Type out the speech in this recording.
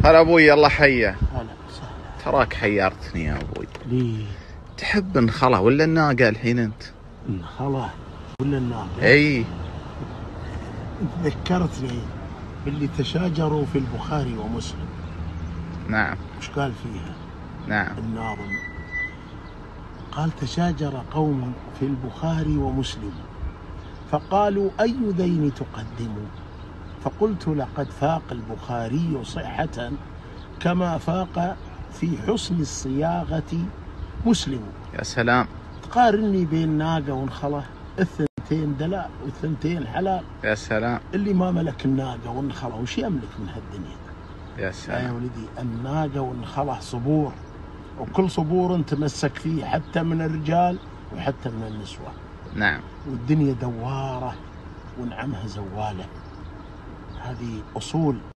هلا ابوي، الله حيه. هلا وسهلا. تراك حيرتني يا ابوي. ليه؟ تحب النخله ولا الناقه الحين انت؟ النخله ولا الناقه؟ اي. انت ذكرتني باللي تشاجروا في البخاري ومسلم. نعم. وش قال فيها؟ نعم. الناظم قال: تشاجر قوم في البخاري ومسلم فقالوا: أي ذين تقدم؟ فقلت: لقد فاق البخاري صحة كما فاق في حسن الصياغة مسلم. يا سلام. تقارني بين ناقة ونخلة؟ الثنتين دلاء والثنتين حلال. يا سلام. اللي ما ملك الناقة والنخلة وش يملك من هالدنيا؟ يا سلام. يا ولدي، الناقة والنخلة صبور، وكل صبور تمسك فيه حتى من الرجال وحتى من النسوة. نعم. والدنيا دوارة ونعمها زوالة. هذه أصول